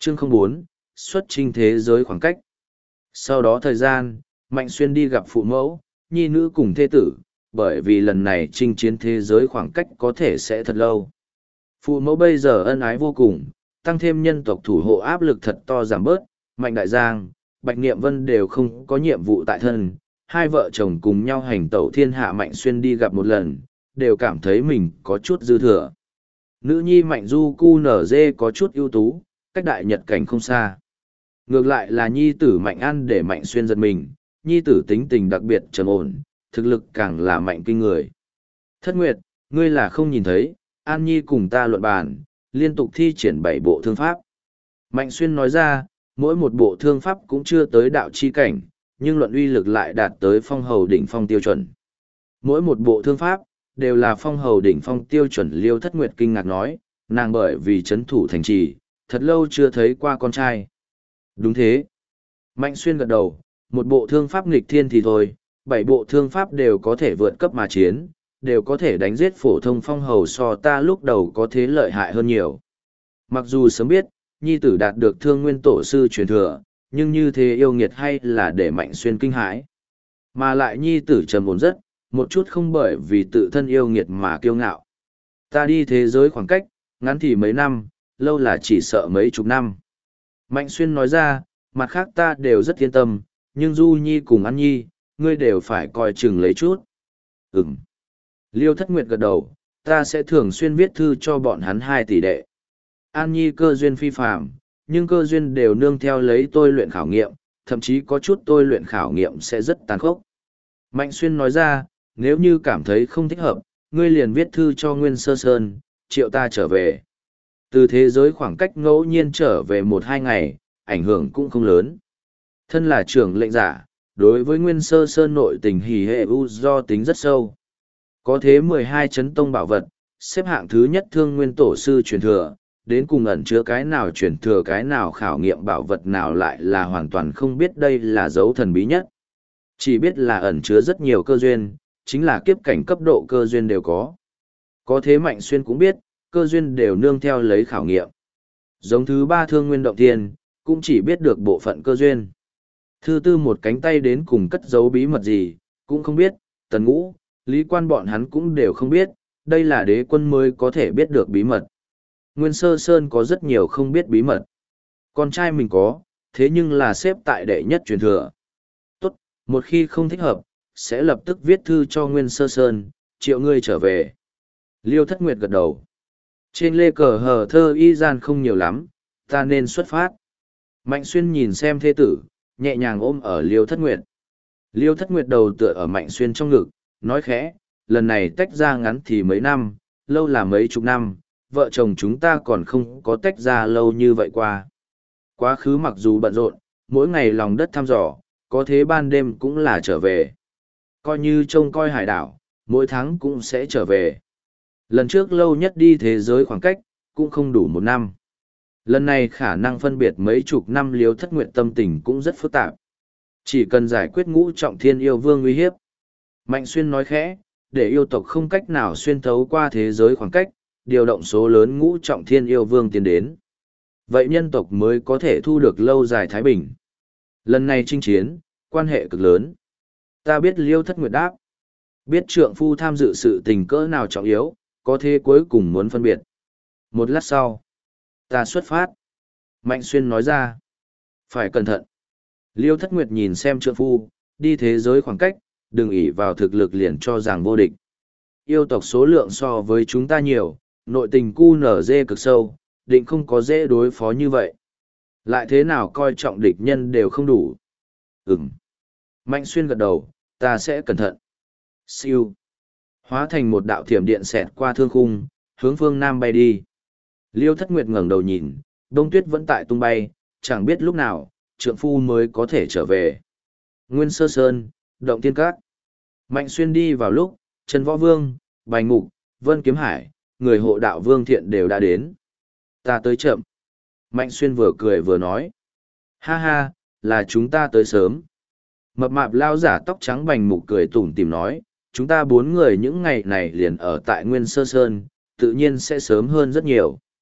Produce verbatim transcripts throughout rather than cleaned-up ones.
Chương không bốn, xuất chinh thế giới khoảng cách. Sau đó thời gian, Mạnh Xuyên đi gặp phụ mẫu, nhi nữ cùng thê tử, bởi vì lần này chinh chiến thế giới khoảng cách có thể sẽ thật lâu. Phụ mẫu bây giờ ân ái vô cùng, tăng thêm nhân tộc thủ hộ áp lực thật to giảm bớt, Mạnh Đại Giang, Bạch Niệm Vân đều không có nhiệm vụ tại thân, hai vợ chồng cùng nhau hành tẩu thiên hạ. Mạnh Xuyên đi gặp một lần, đều cảm thấy mình có chút dư thừa. Nữ nhi Mạnh Du Cu nở dê có chút ưu tú, cách đại nhật cảnh không xa. Ngược lại là nhi tử Mạnh An để Mạnh Xuyên giật mình, nhi tử tính tình đặc biệt trầm ổn, thực lực càng là mạnh kinh người. Thất Nguyệt, ngươi là không nhìn thấy, An Nhi cùng ta luận bàn, liên tục thi triển bảy bộ thương pháp. Mạnh Xuyên nói ra, mỗi một bộ thương pháp cũng chưa tới đạo chi cảnh, nhưng luận uy lực lại đạt tới phong hầu đỉnh phong tiêu chuẩn. Mỗi một bộ thương pháp, đều là phong hầu đỉnh phong tiêu chuẩn. Liêu Thất Nguyệt kinh ngạc nói, nàng bởi vì chấn thủ thành trì, thật lâu chưa thấy qua con trai. Đúng thế. Mạnh Xuyên gật đầu, một bộ thương pháp nghịch thiên thì thôi, bảy bộ thương pháp đều có thể vượt cấp mà chiến, đều có thể đánh giết phổ thông phong hầu, so ta lúc đầu có thế lợi hại hơn nhiều. Mặc dù sớm biết, nhi tử đạt được thương nguyên tổ sư truyền thừa, nhưng như thế yêu nghiệt hay là để Mạnh Xuyên kinh hãi. Mà lại nhi tử trầm ổn rất, một chút không bởi vì tự thân yêu nghiệt mà kiêu ngạo. Ta đi thế giới khoảng cách, ngắn thì mấy năm, lâu là chỉ sợ mấy chục năm. Mạnh Xuyên nói ra, mặt khác ta đều rất yên tâm, nhưng Du Nhi cùng An Nhi, ngươi đều phải coi chừng lấy chút. Ừm. Liêu Thất Nguyệt gật đầu, ta sẽ thường xuyên viết thư cho bọn hắn hai tỷ đệ. An Nhi cơ duyên phi phàm, nhưng cơ duyên đều nương theo lấy tôi luyện khảo nghiệm, thậm chí có chút tôi luyện khảo nghiệm sẽ rất tàn khốc. Mạnh Xuyên nói ra, nếu như cảm thấy không thích hợp, ngươi liền viết thư cho Nguyên Sơ Sơn, triệu ta trở về. Từ thế giới khoảng cách ngẫu nhiên trở về một hai ngày, ảnh hưởng cũng không lớn. Thân là trưởng lệnh giả, đối với Nguyên Sơ Sơn nội tình hỉ hệ u do tính rất sâu. Có thế mười hai chấn tông bảo vật, xếp hạng thứ nhất thương nguyên tổ sư truyền thừa, đến cùng ẩn chứa cái nào truyền thừa cái nào khảo nghiệm bảo vật nào lại là hoàn toàn không biết, đây là dấu thần bí nhất. Chỉ biết là ẩn chứa rất nhiều cơ duyên, chính là kiếp cảnh cấp độ cơ duyên đều có. Có thế Mạnh Xuyên cũng biết, cơ duyên đều nương theo lấy khảo nghiệm. Giống thứ ba thương nguyên động thiên, cũng chỉ biết được bộ phận cơ duyên. Thứ tư một cánh tay đến cùng cất giấu bí mật gì, cũng không biết, Tần Ngũ, Lý Quan bọn hắn cũng đều không biết, đây là đế quân mới có thể biết được bí mật. Nguyên Sơ Sơn có rất nhiều không biết bí mật. Con trai mình có, thế nhưng là xếp tại đệ nhất truyền thừa. Tốt, một khi không thích hợp, sẽ lập tức viết thư cho Nguyên Sơ Sơn, triệu ngươi trở về. Liêu Thất Nguyệt gật đầu. Trên lê cờ hờ thơ y gian không nhiều lắm, ta nên xuất phát. Mạnh Xuyên nhìn xem thê tử, nhẹ nhàng ôm ở Liêu Thất Nguyệt. Liêu Thất Nguyệt đầu tựa ở Mạnh Xuyên trong ngực, nói khẽ, lần này tách ra ngắn thì mấy năm, lâu là mấy chục năm, vợ chồng chúng ta còn không có tách ra lâu như vậy qua. Quá khứ mặc dù bận rộn, mỗi ngày lòng đất thăm dò, có thế ban đêm cũng là trở về. Coi như trông coi hải đảo, mỗi tháng cũng sẽ trở về. Lần trước lâu nhất đi thế giới khoảng cách, cũng không đủ một năm. Lần này khả năng phân biệt mấy chục năm. Liêu Thất Nguyệt tâm tình cũng rất phức tạp. Chỉ cần giải quyết ngũ trọng thiên yêu vương uy hiếp. Mạnh Xuyên nói khẽ, để yêu tộc không cách nào xuyên thấu qua thế giới khoảng cách, điều động số lớn ngũ trọng thiên yêu vương tiến đến. Vậy nhân tộc mới có thể thu được lâu dài thái bình. Lần này chinh chiến, quan hệ cực lớn. Ta biết. Liêu Thất Nguyệt đáp. Biết trượng phu tham dự sự tình cỡ nào trọng yếu, có thế cuối cùng muốn phân biệt. Một lát sau, ta xuất phát. Mạnh Xuyên nói ra. Phải cẩn thận. Liêu Thất Nguyệt nhìn xem trượng phu, đi thế giới khoảng cách, đừng ỷ vào thực lực liền cho rằng vô địch. Yêu tộc số lượng so với chúng ta nhiều, nội tình cu nở dê cực sâu, định không có dễ đối phó như vậy. Lại thế nào coi trọng địch nhân đều không đủ. Ừm. Mạnh Xuyên gật đầu, ta sẽ cẩn thận. Siêu. Hóa thành một đạo thiểm điện xẹt qua thương khung, hướng phương Nam bay đi. Liêu Thất Nguyệt ngẩng đầu nhìn, đông tuyết vẫn tại tung bay, chẳng biết lúc nào, trượng phu mới có thể trở về. Nguyên Sơ Sơn, Động Thiên Các. Mạnh Xuyên đi vào lúc, Trần Võ Vương, Bành Ngục, Vân Kiếm Hải, người hộ đạo Vương Thiện đều đã đến. Ta tới chậm. Mạnh Xuyên vừa cười vừa nói. Ha ha, là chúng ta tới sớm. Mập mạp lao giả tóc trắng Bành Mục cười tủm tỉm nói, chúng ta bốn người những ngày này liền ở tại Nguyên Sơ Sơn, tự nhiên sẽ sớm hơn rất nhiều.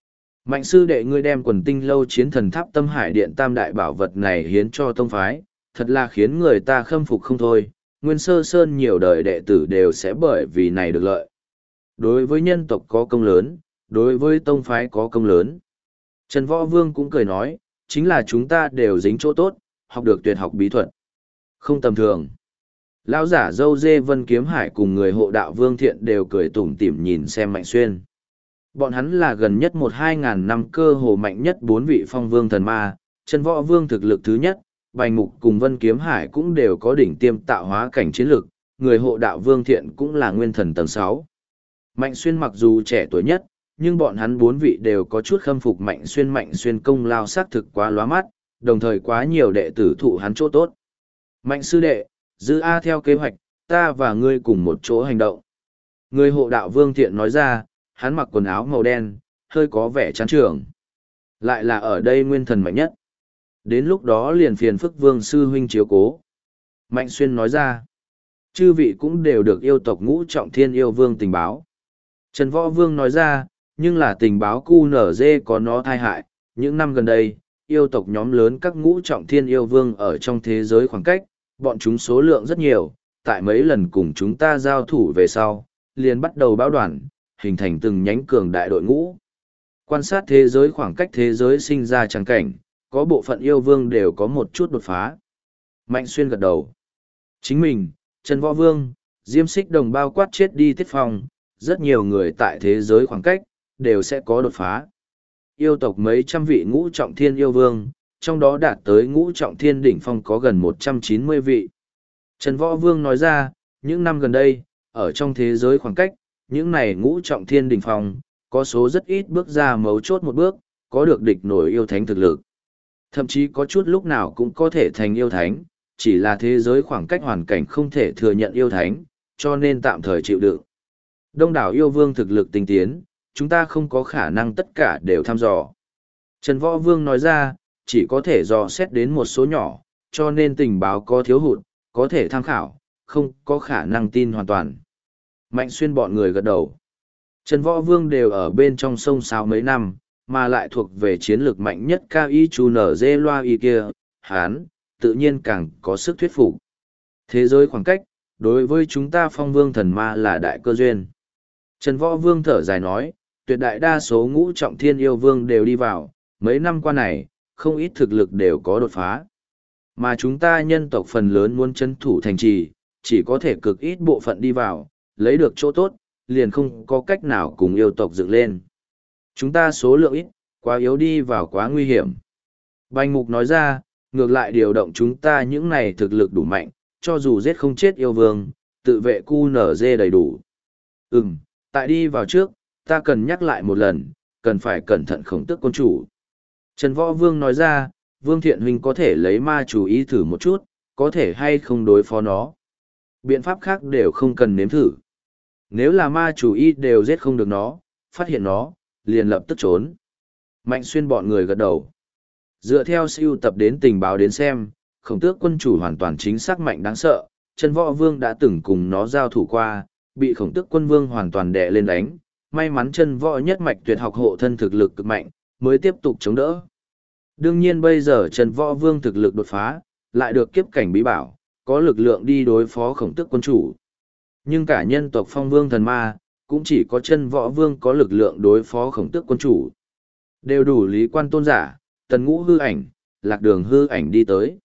Mạnh sư đệ ngươi đem quần tinh lâu chiến thần tháp tâm hải điện tam đại bảo vật này hiến cho tông phái, thật là khiến người ta khâm phục không thôi, nguyên sơ sơn nhiều đời đệ tử đều sẽ bởi vì này được lợi. Đối với nhân tộc có công lớn, đối với tông phái có công lớn. Trần Võ Vương cũng cười nói, chính là chúng ta đều dính chỗ tốt, học được tuyệt học bí thuật. Không tầm thường. Lão giả dâu dê Vân Kiếm Hải cùng người hộ đạo Vương Thiện đều cười tủm tỉm nhìn xem Mạnh Xuyên. Bọn hắn là gần nhất một hai ngàn năm cơ hồ mạnh nhất bốn vị phong vương thần ma, Trần Võ Vương thực lực thứ nhất, Bành Mục cùng Vân Kiếm Hải cũng đều có đỉnh tiêm tạo hóa cảnh chiến lực, người hộ đạo Vương Thiện cũng là nguyên thần tầng sáu. Mạnh Xuyên mặc dù trẻ tuổi nhất, nhưng bọn hắn bốn vị đều có chút khâm phục Mạnh Xuyên. Mạnh Xuyên công lao xác thực quá lóa mắt, đồng thời quá nhiều đệ tử thụ hắn chỗ tốt. Mạnh sư đệ, giữ A theo kế hoạch, ta và ngươi cùng một chỗ hành động. Người hộ đạo Vương Thiện nói ra, hắn mặc quần áo màu đen, hơi có vẻ chán trường. Lại là ở đây nguyên thần mạnh nhất. Đến lúc đó liền phiền phức Vương sư huynh chiếu cố. Mạnh Xuyên nói ra, chư vị cũng đều được yêu tộc ngũ trọng thiên yêu vương tình báo. Trần Võ Vương nói ra, nhưng là tình báo cu nở dê có nó thai hại. Những năm gần đây, yêu tộc nhóm lớn các ngũ trọng thiên yêu vương ở trong thế giới khoảng cách, bọn chúng số lượng rất nhiều, tại mấy lần cùng chúng ta giao thủ về sau, liền bắt đầu báo đoàn, hình thành từng nhánh cường đại đội ngũ. Quan sát thế giới khoảng cách thế giới sinh ra trắng cảnh, có bộ phận yêu vương đều có một chút đột phá. Mạnh Xuyên gật đầu. Chính mình, Trần Võ Vương, Diêm Xích Đồng bao quát chết đi Tiết Phong, rất nhiều người tại thế giới khoảng cách, đều sẽ có đột phá. Yêu tộc mấy trăm vị ngũ trọng thiên yêu vương, trong đó đạt tới ngũ trọng thiên đỉnh phong có gần một trăm chín mươi vị. Trần Võ Vương nói ra, những năm gần đây, ở trong thế giới khoảng cách, những này ngũ trọng thiên đỉnh phong, có số rất ít bước ra mấu chốt một bước, có được địch nổi yêu thánh thực lực. Thậm chí có chút lúc nào cũng có thể thành yêu thánh, chỉ là thế giới khoảng cách hoàn cảnh không thể thừa nhận yêu thánh, cho nên tạm thời chịu đựng. Đông đảo yêu vương thực lực tinh tiến, chúng ta không có khả năng tất cả đều thăm dò. Trần Võ Vương nói ra, chỉ có thể dò xét đến một số nhỏ, cho nên tình báo có thiếu hụt, có thể tham khảo, không có khả năng tin hoàn toàn. Mạnh Xuyên bọn người gật đầu. Trần Võ Vương đều ở bên trong sông sáo mấy năm, mà lại thuộc về chiến lược mạnh nhất cao y chu nở dê loa y kia, hán, tự nhiên càng có sức thuyết phục. Thế giới khoảng cách, đối với chúng ta phong vương thần ma là đại cơ duyên. Trần Võ Vương thở dài nói, tuyệt đại đa số ngũ trọng thiên yêu vương đều đi vào, mấy năm qua này, không ít thực lực đều có đột phá. Mà chúng ta nhân tộc phần lớn muốn chấn thủ thành trì, chỉ có thể cực ít bộ phận đi vào, lấy được chỗ tốt, liền không có cách nào cùng yêu tộc dựng lên. Chúng ta số lượng ít, quá yếu đi vào quá nguy hiểm. Bành Mục nói ra, ngược lại điều động chúng ta những này thực lực đủ mạnh, cho dù giết không chết yêu vương, tự vệ cu nở dê đầy đủ. Ừm, tại đi vào trước, ta cần nhắc lại một lần, cần phải cẩn thận khổng tước quân chủ. Trần Võ Vương nói ra, Vương Thiện Huynh có thể lấy ma chủ ý thử một chút, có thể hay không đối phó nó. Biện pháp khác đều không cần nếm thử. Nếu là ma chủ ý đều giết không được nó, phát hiện nó, liền lập tức trốn. Mạnh Xuyên bọn người gật đầu. Dựa theo siêu tập đến tình báo đến xem, khổng tước quân chủ hoàn toàn chính xác mạnh đáng sợ. Trần Võ Vương đã từng cùng nó giao thủ qua, bị khổng tước quân vương hoàn toàn đè lên đánh. May mắn Trần Võ nhất mạch tuyệt học hộ thân thực lực cực mạnh, mới tiếp tục chống đỡ. Đương nhiên bây giờ Trần Võ Vương thực lực đột phá, lại được kiếp cảnh bí bảo, có lực lượng đi đối phó khổng tước quân chủ. Nhưng cả nhân tộc phong vương thần ma, cũng chỉ có Trần Võ Vương có lực lượng đối phó khổng tước quân chủ. Đều đủ Lý Quan tôn giả, Tần Ngũ hư ảnh, Lạc Đường hư ảnh đi tới.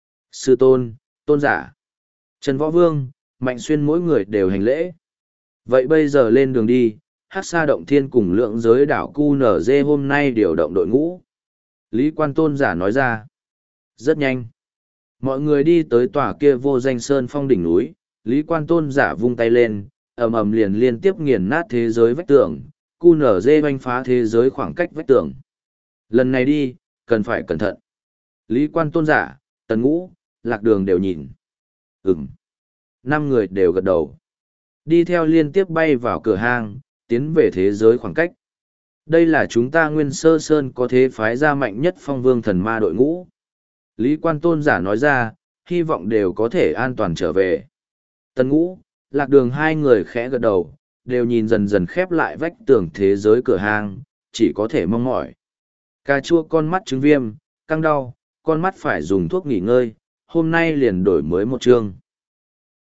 Sư tôn, tôn giả, Trần Võ Vương, Mạnh Xuyên mỗi người đều hành lễ. Vậy bây giờ lên đường đi, Hắc Sa Động Thiên cùng lượng giới đảo cu nở dê hôm nay điều động đội ngũ. Lý Quan tôn giả nói ra. Rất nhanh. Mọi người đi tới tòa kia vô danh sơn phong đỉnh núi, Lý Quan tôn giả vung tay lên, ầm ầm liền liên tiếp nghiền nát thế giới vách tường, cu nở dê banh phá thế giới khoảng cách vách tường. Lần này đi, cần phải cẩn thận. Lý Quan tôn giả, Tần Ngũ, Lạc Đường đều nhìn. Ừm. Năm người đều gật đầu. Đi theo liên tiếp bay vào cửa hang, tiến về thế giới khoảng cách. Đây là chúng ta Nguyên Sơ Sơn có thế phái ra mạnh nhất phong vương thần ma đội ngũ. Lý Quan tôn giả nói ra, hy vọng đều có thể an toàn trở về. Tần Ngũ, Lạc Đường hai người khẽ gật đầu, đều nhìn dần dần khép lại vách tường thế giới cửa hang, chỉ có thể mong mỏi. Cà chua con mắt chứng viêm, căng đau, con mắt phải dùng thuốc nghỉ ngơi, hôm nay liền đổi mới một chương.